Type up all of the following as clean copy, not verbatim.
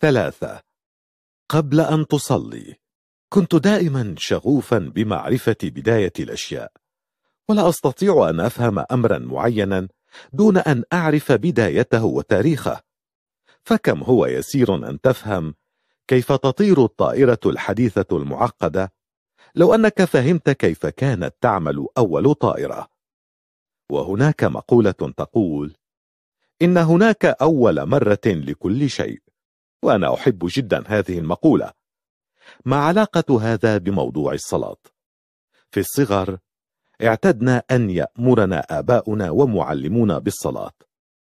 3. قبل أن تصلي. كنت دائما شغوفا بمعرفة بداية الأشياء، ولا أستطيع أن أفهم أمرا معينا دون أن أعرف بدايته وتاريخه. فكم هو يسير أن تفهم كيف تطير الطائرة الحديثة المعقدة لو أنك فهمت كيف كانت تعمل أول طائرة. وهناك مقولة تقول: إن هناك أول مرة لكل شيء. وأنا أحب جدا هذه المقولة. ما علاقة هذا بموضوع الصلاة؟ في الصغر اعتدنا أن يأمرنا آباؤنا ومعلمونا بالصلاة،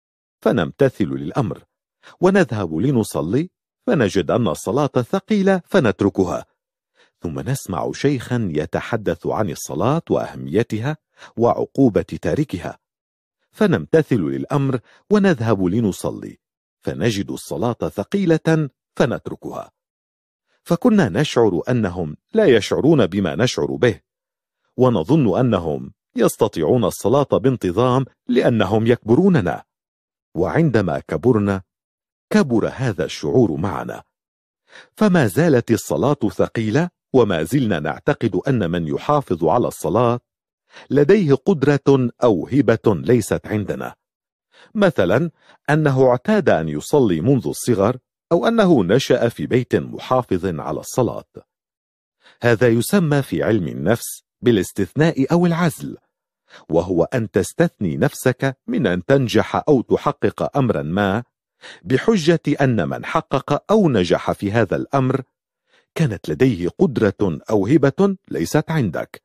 فنمتثل للأمر ونذهب لنصلي، فنجد أن الصلاة ثقيلة فنتركها، ثم نسمع شيخا يتحدث عن الصلاة وأهميتها وعقوبة تاركها، فنمتثل للأمر ونذهب لنصلي، فنجد الصلاة ثقيلة فنتركها. فكنا نشعر أنهم لا يشعرون بما نشعر به، ونظن أنهم يستطيعون الصلاة بانتظام لأنهم يكبروننا. وعندما كبرنا كبر هذا الشعور معنا، فما زالت الصلاة ثقيلة، وما زلنا نعتقد أن من يحافظ على الصلاة لديه قدرة أو هبة ليست عندنا، مثلا أنه اعتاد أن يصلي منذ الصغر، أو أنه نشأ في بيت محافظ على الصلاة. هذا يسمى في علم النفس بالاستثناء أو العزل، وهو أن تستثني نفسك من أن تنجح أو تحقق أمرا ما بحجة أن من حقق أو نجح في هذا الأمر كانت لديه قدرة أو هبة ليست عندك.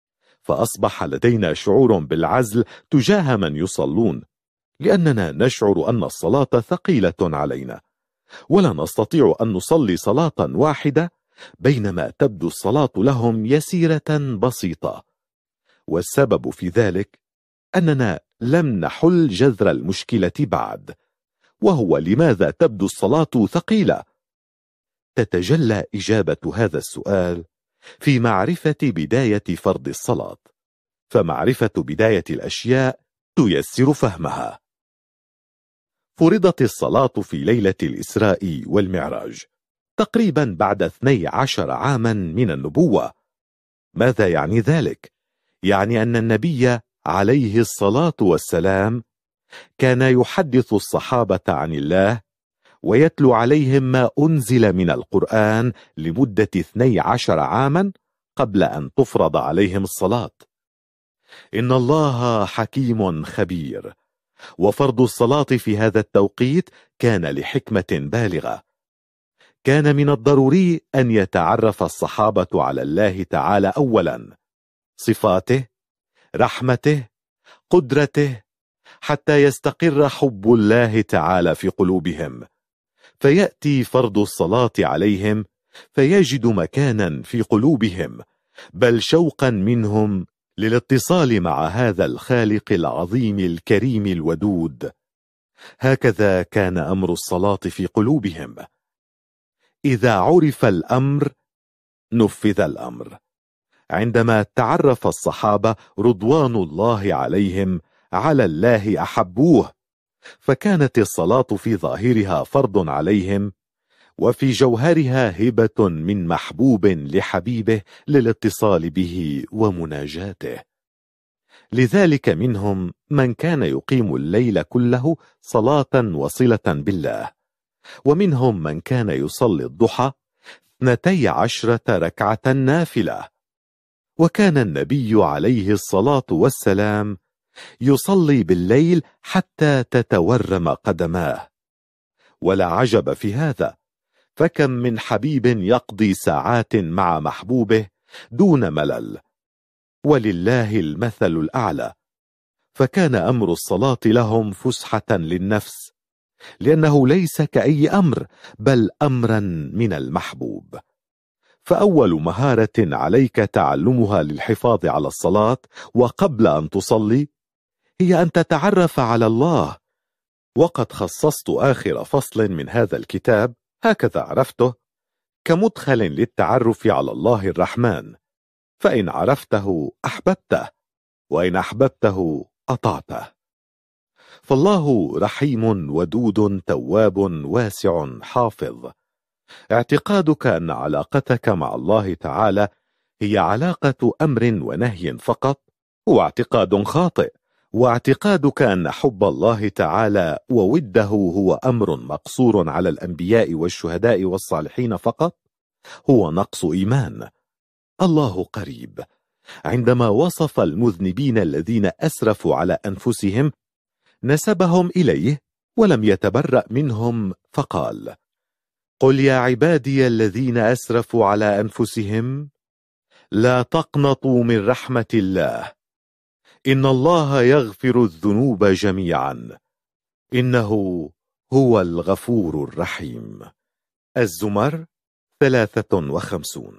فأصبح لدينا شعور بالعزل تجاه من يصلون، لأننا نشعر أن الصلاة ثقيلة علينا، ولا نستطيع أن نصلي صلاة واحدة بينما تبدو الصلاة لهم يسيرة بسيطة. والسبب في ذلك أننا لم نحل جذر المشكلة بعد، وهو لماذا تبدو الصلاة ثقيلة؟ تتجلى إجابة هذا السؤال في معرفة بداية فرض الصلاة، فمعرفة بداية الأشياء تيسر فهمها. فرضت الصلاة في ليلة الإسراء والمعراج تقريبا بعد 12 عاما من النبوة. ماذا يعني ذلك؟ يعني أن النبي عليه الصلاة والسلام كان يحدث الصحابة عن الله ويتلو عليهم ما أنزل من القرآن لمدة 12 عاما قبل أن تفرض عليهم الصلاة. إن الله حكيم خبير، وفرض الصلاة في هذا التوقيت كان لحكمة بالغة. كان من الضروري أن يتعرف الصحابة على الله تعالى أولا، صفاته، رحمته، قدرته، حتى يستقر حب الله تعالى في قلوبهم، فيأتي فرض الصلاة عليهم فيجد مكانا في قلوبهم، بل شوقا منهم للاتصال مع هذا الخالق العظيم الكريم الودود. هكذا كان أمر الصلاة في قلوبهم. إذا عرف الأمر نفذ الأمر. عندما تعرف الصحابة رضوان الله عليهم على الله أحبوه، فكانت الصلاة في ظاهرها فرض عليهم، وفي جوهرها هبة من محبوب لحبيبه للاتصال به ومناجاته. لذلك منهم من كان يقيم الليل كله صلاة وصلة بالله، ومنهم من كان يصلي الضحى 12 ركعة نافلة. وكان النبي عليه الصلاة والسلام يصلي بالليل حتى تتورم قدماه. ولا عجب في هذا، فكم من حبيب يقضي ساعات مع محبوبه دون ملل، ولله المثل الأعلى. فكان أمر الصلاة لهم فسحة للنفس، لأنه ليس كأي أمر، بل أمرا من المحبوب. فأول مهارة عليك تعلمها للحفاظ على الصلاة وقبل أن تصلي هي أن تتعرف على الله. وقد خصصت آخر فصل من هذا الكتاب، هكذا عرفته، كمدخل للتعرف على الله الرحمن، فإن عرفته أحببته، وإن أحببته أطعته. فالله رحيم ودود تواب واسع حافظ، اعتقادك أن علاقتك مع الله تعالى هي علاقة أمر ونهي فقط هو اعتقاد خاطئ، واعتقادك أن حب الله تعالى ووده هو أمر مقصور على الأنبياء والشهداء والصالحين فقط هو نقص إيمان. الله قريب عندما وصف المذنبين الذين أسرفوا على أنفسهم نسبهم إليه ولم يتبرأ منهم فقال: قل يا عبادي الذين أسرفوا على أنفسهم لا تقنطوا من رحمة الله إن الله يغفر الذنوب جميعا إنه هو الغفور الرحيم. الزمر 53.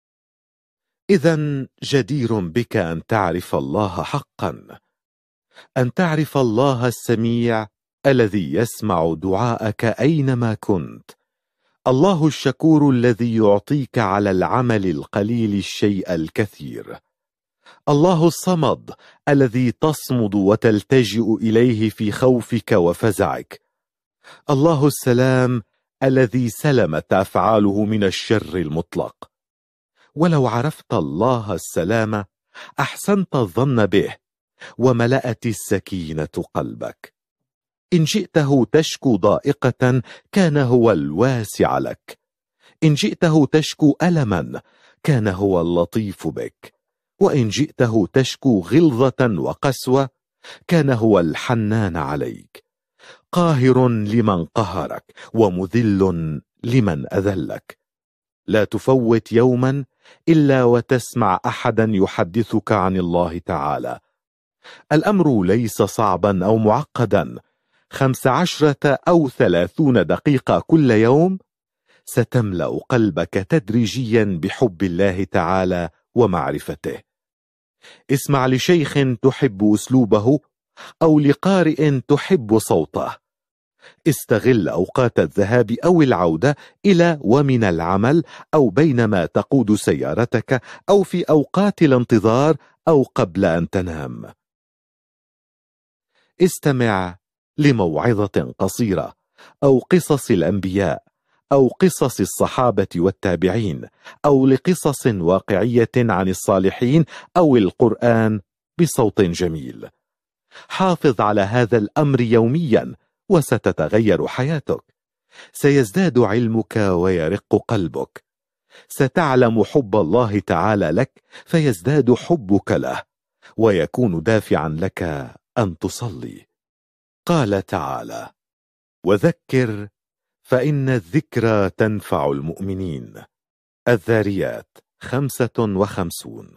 إذن جدير بك أن تعرف الله حقا، أن تعرف الله السميع الذي يسمع دعاءك أينما كنت، الله الشكور الذي يعطيك على العمل القليل الشيء الكثير، الله الصمد الذي تصمد وتلتجئ إليه في خوفك وفزعك، الله السلام الذي سلمت أفعاله من الشر المطلق. ولو عرفت الله السلام أحسنت الظن به وملأت السكينة قلبك. إن جئته تشكو ضائقة كان هو الواسع لك، إن جئته تشكو ألما كان هو اللطيف بك، وإن جئته تشكو غلظة وقسوة كان هو الحنان عليك، قاهر لمن قهرك ومذل لمن أذلك. لا تفوت يوما إلا وتسمع أحدا يحدثك عن الله تعالى. الأمر ليس صعبا أو معقدا، 15 أو 30 دقيقة كل يوم ستملأ قلبك تدريجيا بحب الله تعالى ومعرفته. اسمع لشيخ تحب أسلوبه أو لقارئ تحب صوته، استغل أوقات الذهاب أو العودة إلى ومن العمل أو بينما تقود سيارتك أو في أوقات الانتظار أو قبل أن تنام. استمع لموعظة قصيرة أو قصص الأنبياء أو قصص الصحابة والتابعين أو لقصص واقعية عن الصالحين أو القرآن بصوت جميل. حافظ على هذا الأمر يوميا وستتغير حياتك، سيزداد علمك ويرق قلبك، ستعلم حب الله تعالى لك فيزداد حبك له ويكون دافعا لك أن تصلي. قال تعالى: وذكر فإن الذكرى تنفع المؤمنين. الذاريات 55.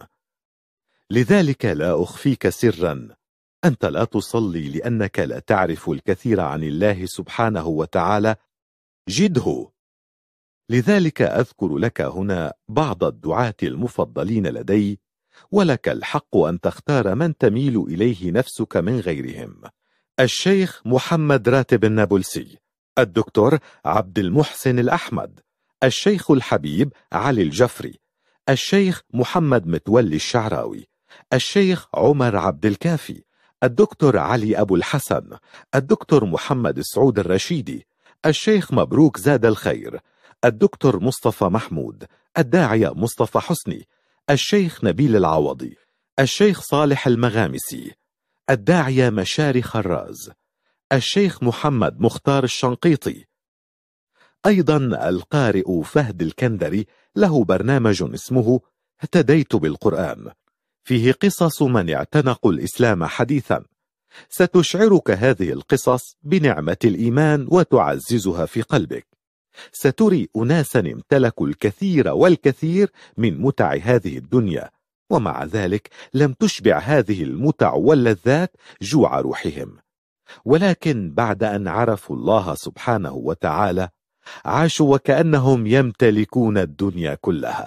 لذلك لا أخفيك سرا، أنت لا تصلي لأنك لا تعرف الكثير عن الله سبحانه وتعالى، جده. لذلك أذكر لك هنا بعض الدعاة المفضلين لدي، ولك الحق أن تختار من تميل إليه نفسك من غيرهم: الشيخ محمد راتب النابلسي، الدكتور عبد المحسن الأحمد، الشيخ الحبيب علي الجفري، الشيخ محمد متولي الشعراوي، الشيخ عمر عبد الكافي، الدكتور علي أبو الحسن، الدكتور محمد سعود الرشيدي، الشيخ مبروك زاد الخير، الدكتور مصطفى محمود، الداعية مصطفى حسني، الشيخ نبيل العوضي، الشيخ صالح المغامسي، الداعية مشاري خراز، الشيخ محمد مختار الشنقيطي. أيضا القارئ فهد الكندري له برنامج اسمه اهتديت بالقرآن، فيه قصص من اعتنقوا الإسلام حديثا، ستشعرك هذه القصص بنعمة الإيمان وتعززها في قلبك. ستري أناسا امتلكوا الكثير والكثير من متع هذه الدنيا، ومع ذلك لم تشبع هذه المتع واللذات جوع روحهم، ولكن بعد أن عرفوا الله سبحانه وتعالى عاشوا وكأنهم يمتلكون الدنيا كلها.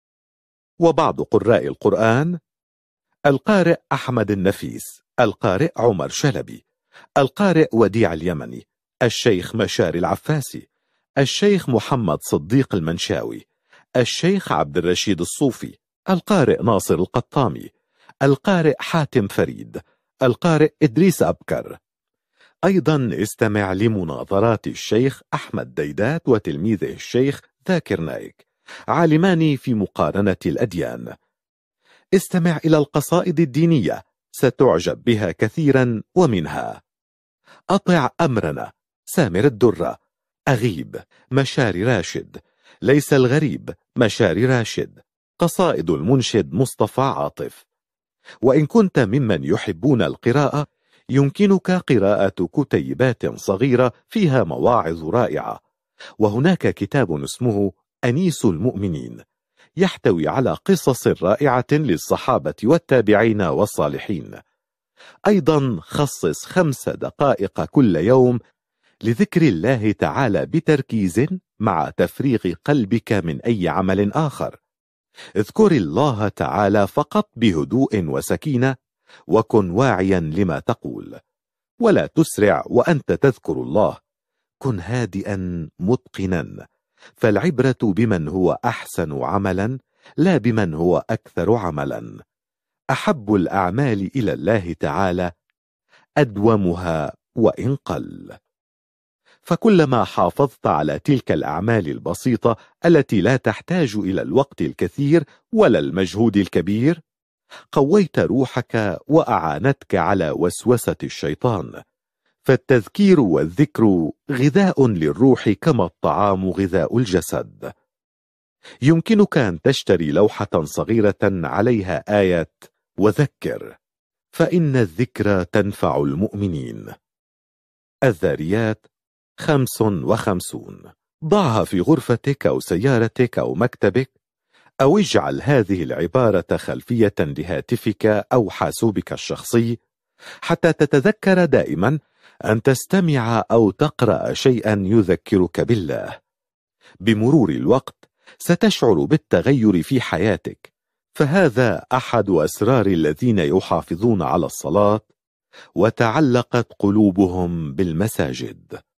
وبعض قراء القرآن: القارئ أحمد النفيس، القارئ عمر شلبي، القارئ وديع اليمني، الشيخ مشاري العفاسي، الشيخ محمد صديق المنشاوي، الشيخ عبد الرشيد الصوفي، القارئ ناصر القطامي، القارئ حاتم فريد، القارئ إدريس أبكر. أيضا استمع لمناظرات الشيخ أحمد ديدات وتلميذه الشيخ ذاكر نايك، عالمان في مقارنة الأديان. استمع إلى القصائد الدينية، ستعجب بها كثيرا، ومنها: أطع أمرنا، سامر الدرة، أغيب، مشاري راشد، ليس الغريب، مشاري راشد، قصائد المنشد مصطفى عاطف. وإن كنت ممن يحبون القراءة، يمكنك قراءة كتيبات صغيرة فيها مواعظ رائعة. وهناك كتاب اسمه أنيس المؤمنين، يحتوي على قصص رائعة للصحابة والتابعين والصالحين. أيضا خصص 5 دقائق كل يوم لذكر الله تعالى بتركيز، مع تفريغ قلبك من أي عمل آخر. اذكر الله تعالى فقط بهدوء وسكينة، وكن واعيا لما تقول، ولا تسرع وأنت تذكر الله. كن هادئا متقنا، فالعبرة بمن هو أحسن عملا، لا بمن هو أكثر عملا. أحب الأعمال إلى الله تعالى أدومها وإن قل. فكلما حافظت على تلك الأعمال البسيطة التي لا تحتاج إلى الوقت الكثير ولا المجهود الكبير، قويت روحك وأعانتك على وسوسة الشيطان. فالتذكير والذكر غذاء للروح كما الطعام غذاء الجسد. يمكنك أن تشتري لوحة صغيرة عليها آية: وذكر فإن الذكرى تنفع المؤمنين. الذاريات 55. ضعها في غرفتك أو سيارتك أو مكتبك، أو اجعل هذه العبارة خلفية لهاتفك أو حاسوبك الشخصي، حتى تتذكر دائما أن تستمع أو تقرأ شيئا يذكرك بالله. بمرور الوقت ستشعر بالتغير في حياتك، فهذا أحد أسرار الذين يحافظون على الصلاة وتعلقت قلوبهم بالمساجد.